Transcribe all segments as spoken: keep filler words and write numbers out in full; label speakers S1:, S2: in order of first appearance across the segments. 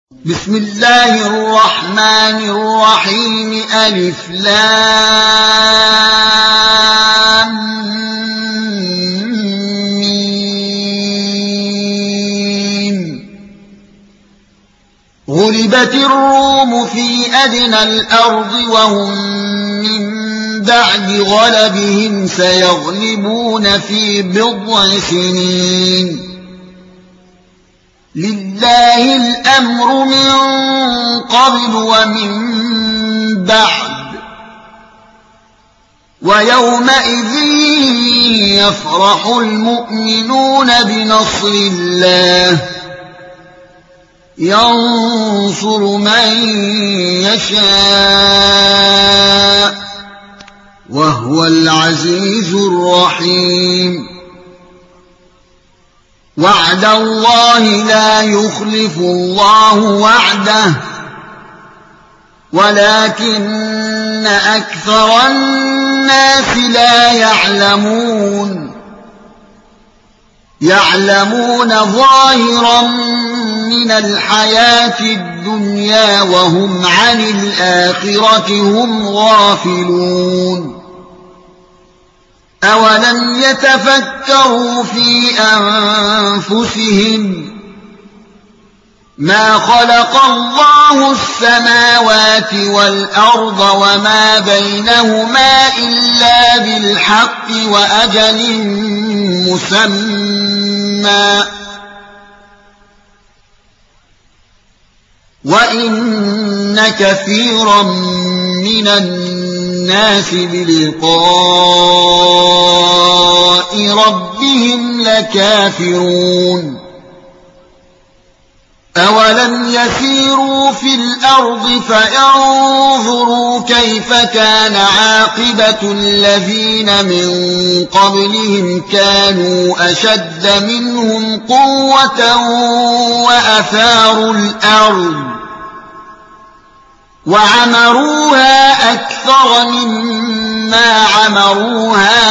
S1: بسم الله الرحمن الرحيم ألف لام ميم غلبت الروم في أدنى الأرض وهم من بعد غلبهم سيغلبون في بضع سنين لله الأمر من قبل ومن بعد ويومئذ يفرح المؤمنون بنصر الله ينصر من يشاء وهو العزيز الرحيم وعد الله لا يخلف الله وعده ولكن أكثر الناس لا يعلمون يعلمون ظاهرا من الحياة الدنيا وهم عن الآخرة هم غافلون أولم يتفكروا في أنفسهم ما خلق الله السماوات والأرض وما بينهما إلا بالحق وأجل مسمى وإن كثيرا من الناس بلقاء ربهم لكافرون أولم يسيروا في الأرض فينظروا كيف كان عاقبة الذين من قبلهم كانوا أشد منهم قوة وأثاروا الأرض وعمروها أكثر مما عمروها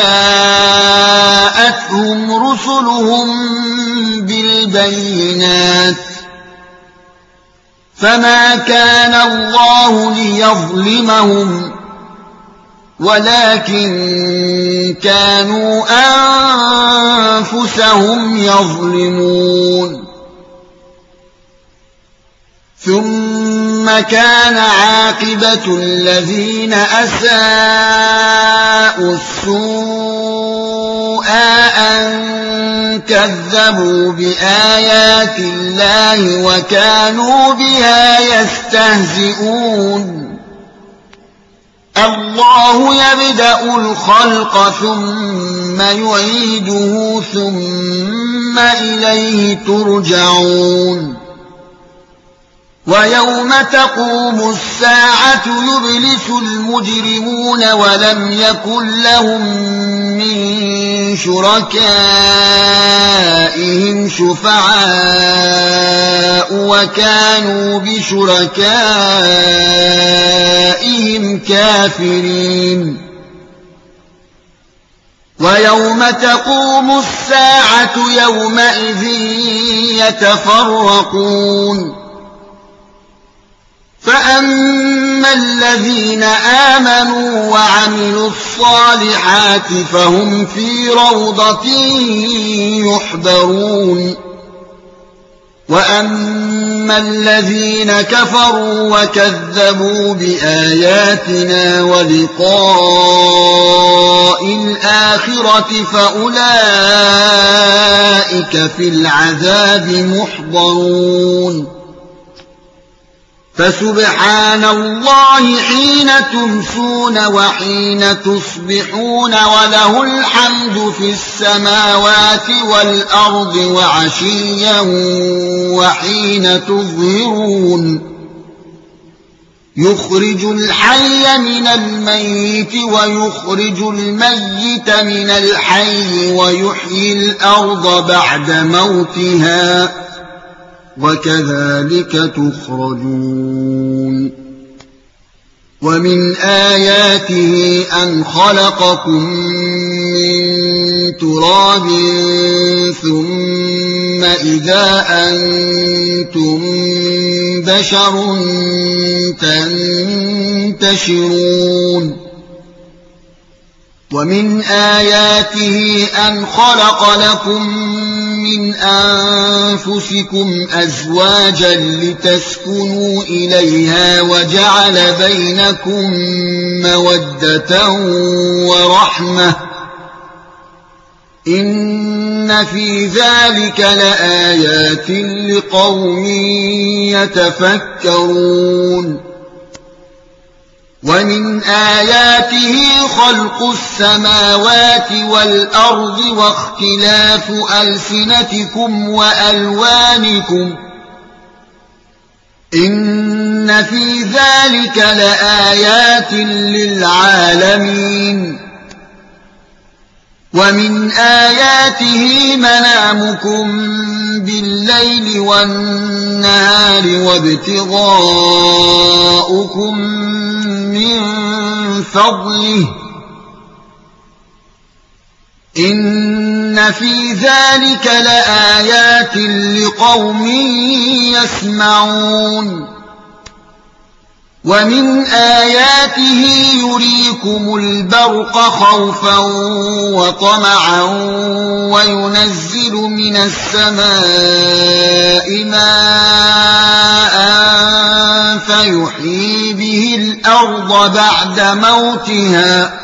S1: وجاءتهم رسلهم بالبينات فما كان الله ليظلمهم ولكن كانوا أنفسهم يظلمون ثم كان عاقبة الذين أساءوا السوء أن كذبوا بآيات الله وكانوا بها يستهزئون الله يبدأ الخلق ثم يعيده ثم إليه ترجعون ويوم تقوم الساعة يبلس المجرمون ولم يكن لهم من شركائهم شفعاء وكانوا بشركائهم كافرين ويوم تقوم الساعة يومئذ يتفرقون فأما الذين آمنوا وعملوا الصالحات فهم في روضة يحبرون وأما الذين كفروا وكذبوا بآياتنا ولقاء الآخرة فأولئك في العذاب محضرون فسبحان الله حين تمسون وحين تصبحون وله الحمد في السماوات والأرض وعشيا وحين تظهرون يخرج الحي من الميت ويخرج الميت من الحي ويحيي الأرض بعد موتها وكذلك تخرجون ومن آياته أن خلقكم من تراب ثم إذا أنتم بشر تنتشرون ومن آياته أن خلق لكم من أنفسكم أزواجا لتسكنوا إليها وجعل بينكم مودة ورحمة إن في ذلك لآيات لقوم يتفكرون ومن آياته خلق السماوات والأرض واختلاف ألسنتكم وألوانكم إن في ذلك لآيات للعالمين ومن آياته منامكم بالليل والنهار وابتغاؤكم من فضله إن في ذلك لآيات لقوم يسمعون ومن آياته يريكم البرق خوفا وطمعا وينزل من السماء ماء فيحيي به الأرض بعد موتها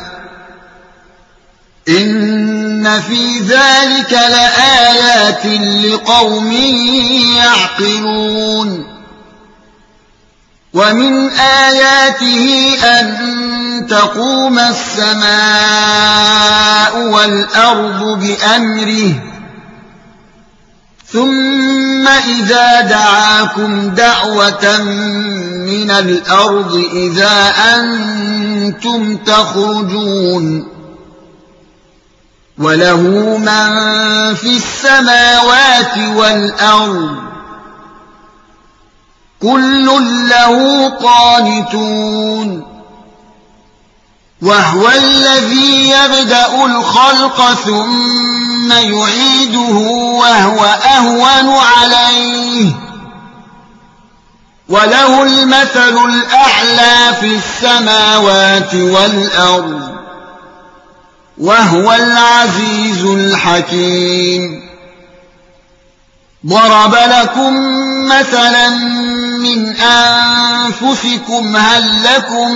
S1: إن في ذلك لآيات لقوم يعقلون ومن آياته أن تقوم السماء والأرض بأمره ثم إذا دعاكم دعوة من الأرض إذا أنتم تخرجون وله من في السماوات والأرض كل له قانتون وهو الذي يبدأ الخلق ثم يعيده وهو أهون عليه وله المثل الأعلى في السماوات والأرض وهو العزيز الحكيم ضرب لكم مثلا من أنفسكم هل لكم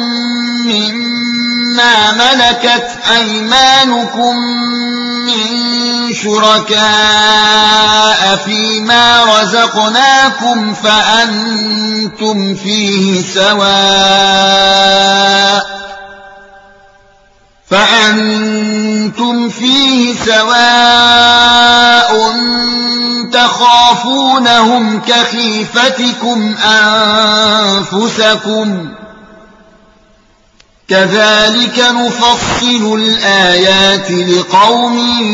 S1: مما ملكت أيمانكم من شركاء فيما رزقناكم فأنتم فيه سواء فأنتم فيه سواء تخافونهم كخيفتكم أنفسكم كذلك نفصل الآيات لقوم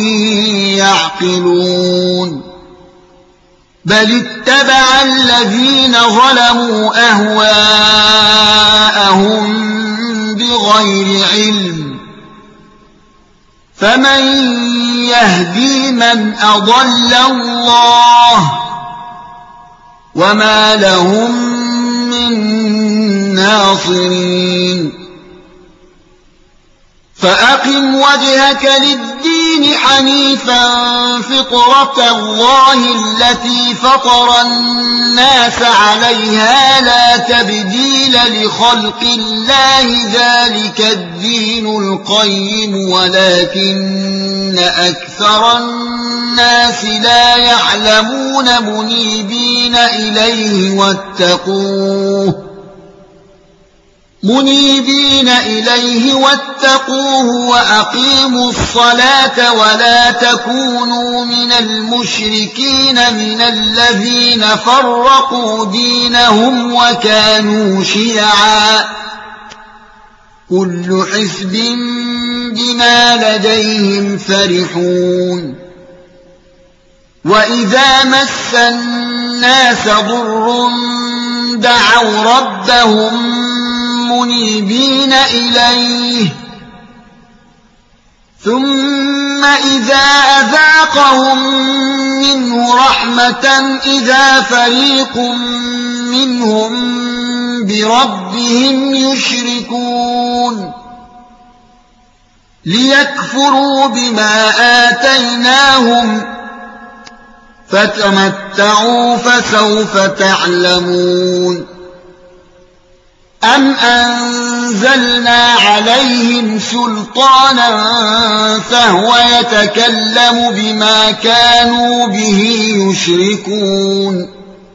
S1: يعقلون بل اتبع الذين ظلموا أهواءهم بغير علم فمن يهدي من أضل الله وما لهم من ناصرين فأقم وجهك للدين حنيفا فطرة الله التي فطر الناس عليها لا تبديل لخلق الله ذلك الدين القيم ولكن أكثر الناس لا يعلمون منيبين إليه واتقوه منيبين إليه واتقوه وأقيموا الصلاة ولا تكونوا من المشركين من الذين فرقوا دينهم وكانوا شيعا كل حزب بما لديهم فرحون وإذا مس الناس ضر دعوا ربهم منيبين إليه ثم إذا أذاقهم منه رحمة إذا فريق منهم بربهم يشركون ليكفروا بما آتيناهم فتمتعوا فسوف تعلمون أم أنزلنا عليهم سلطانا فهو يتكلم بما كانوا به يشركون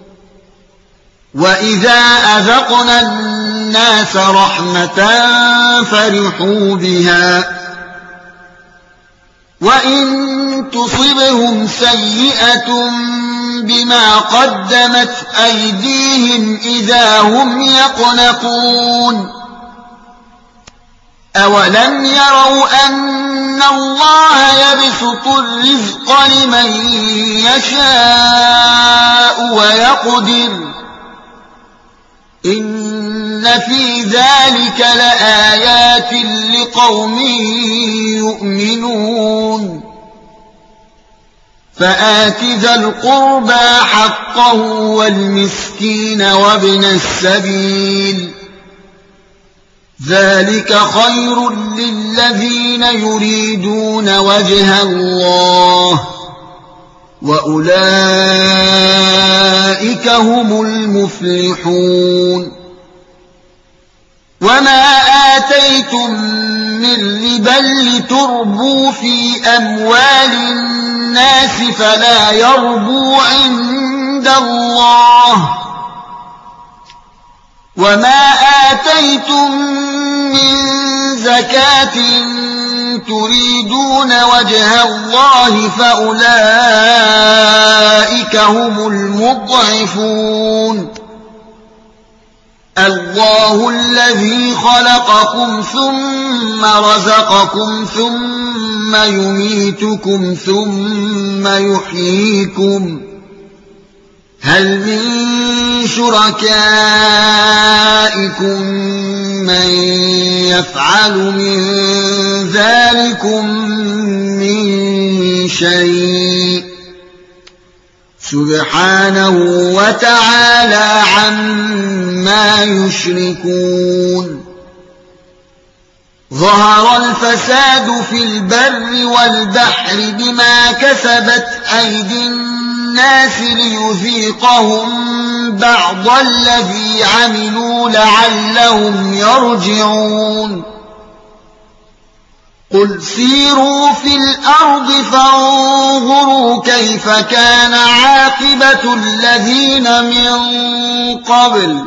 S1: وإذا أذقنا الناس رحمة فرحوا بها وإن تصبهم سيئة بما قدمت أيديهم إذا هم يقنطون أولم يروا أن الله يبسط الرزق لمن يشاء ويقدر إن في ذلك لآيات لقوم يؤمنون فآت ذا القربى حقه والمسكين وابن السبيل ذلك خير للذين يريدون وجه الله وأولئك هم المفلحون وما آتيتم من ربا لتربوا في أموال الناس فلا يربو عند الله وما آتيتم من زكاة تريدون وجه الله فأولئك هم المضعفون الله الذي خلقكم ثم رزقكم ثم يميتكم ثم يحييكم هل من شركائكم من يفعل من ذلكم من شيء سبحانه وتعالى عما يشركون ظهر الفساد في البر والبحر بما كسبت أيدي الناس ليذيقهم بعض الذي عملوا لعلهم يرجعون قل سيروا في الأرض فانظروا كيف كان عاقبة الذين من قبل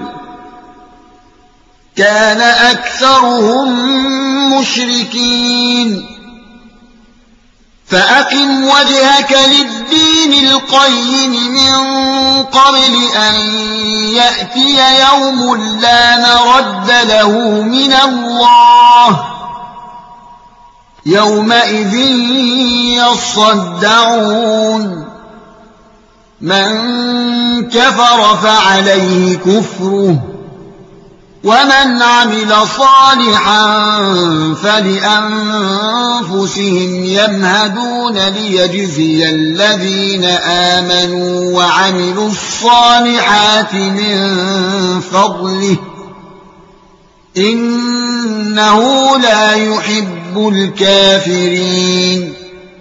S1: كان أكثرهم مشركين فأقم وجهك للدين القيم من قبل أن يأتي يوم لا مرد له من الله يومئذ يصدعون من كفر فعليه كفره ومن عمل صالحا فلأنفسهم يمهدون ليجزي الذين آمنوا وعملوا الصالحات من فضله إنه لا يحب الكافرين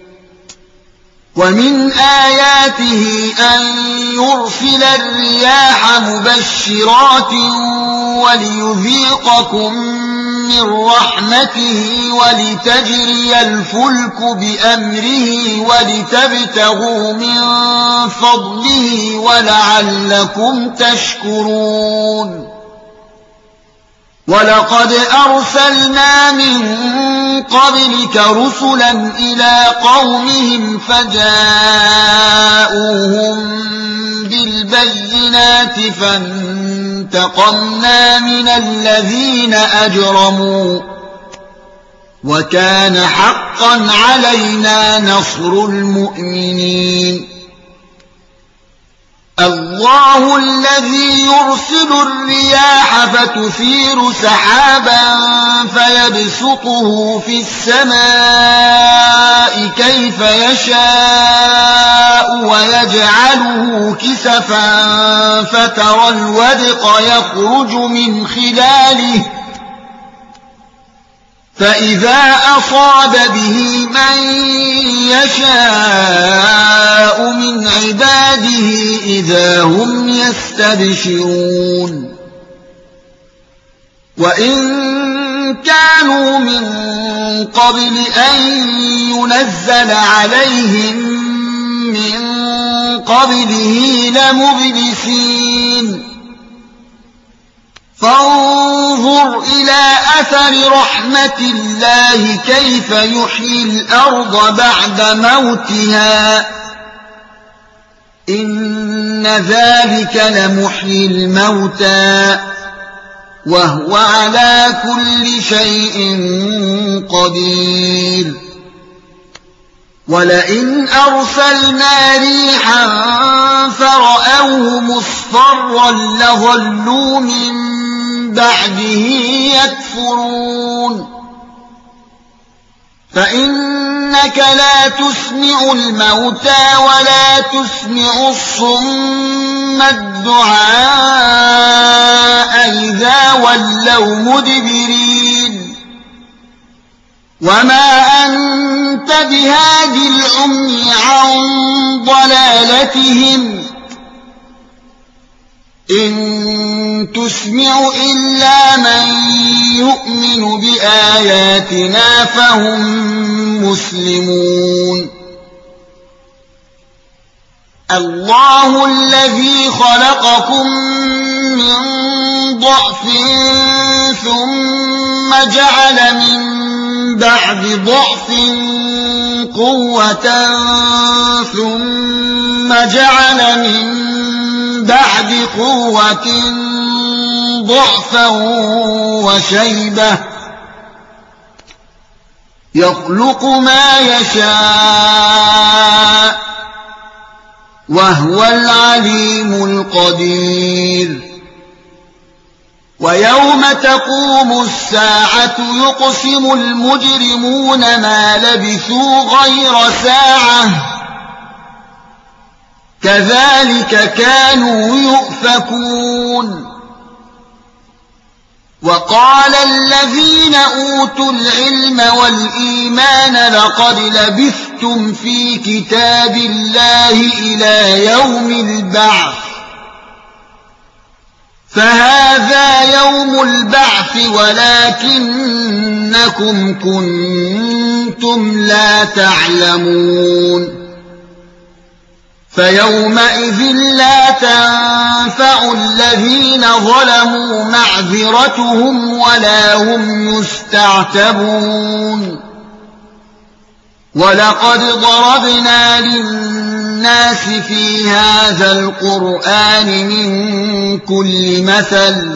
S1: ومن آياته أن يرسل الرياح مبشرات وليذيقكم من رحمته ولتجري الفلك بأمره ولتبتغوا من فضله ولعلكم تشكرون ولقد أرسلنا من قبلك رسلا إلى قومهم فجاءوهم بالبينات فانتقمنا من الذين أجرموا وكان حقا علينا نصر المؤمنين الله الذي يرسل الرياح فتثير سحابا فيبسطه في السماء كيف يشاء ويجعله كسفا فترى الودق يخرج من خلاله فإذا أصاب به من يشاء من عباده إذا هم يستبشرون وإن كانوا من قبل أن ينزل عليهم من قبله لمبلسين فانظر إلى أثر رحمة الله كيف يحيي الأرض بعد موتها إن ذلك لمحيي الموتى وهو على كل شيء قدير ولئن أرسلنا ريحا فرأوه مصفرا لظلوا من بعده يكفرون فإنك لا تسمع الموتى ولا تسمع الصم الدعاء إذا ولوا مدبرين وما أنت بهاد العمي عن ضلالتهم إن تسمع إلا من يؤمن بآياتنا فهم مسلمون الله الذي خلقكم من ضعف ثم جعل من بعد ضعف قوة ثم جعل من بعد قوة ضعفا وشيبة يخلق ما يشاء وهو العليم القدير ويوم تقوم الساعة يقسم المجرمون ما لبثوا غير ساعة كذلك كانوا يؤفكون وقال الذين أوتوا العلم والإيمان لقد لبثتم في كتاب الله إلى يوم البعث فهذا يوم البعث ولكنكم كنتم لا تعلمون فيومئذ لا تنفع الذين ظلموا معذرتهم ولا هم يستعتبون ولقد ضربنا للناس في هذا القرآن من كل مثل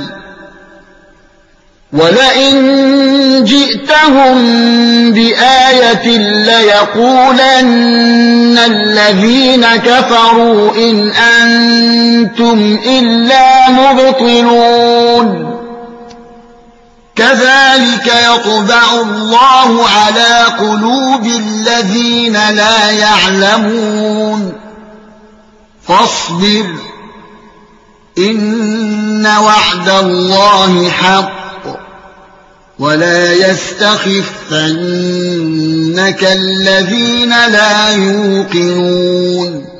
S1: ولئن جئتهم بآية ليقولن الذين كفروا إن أنتم إلا مبطلون كذلك يطبع الله على قلوب الذين لا يعلمون فاصبر إن وعد الله حق ولا يستخفنك الذين لا يوقنون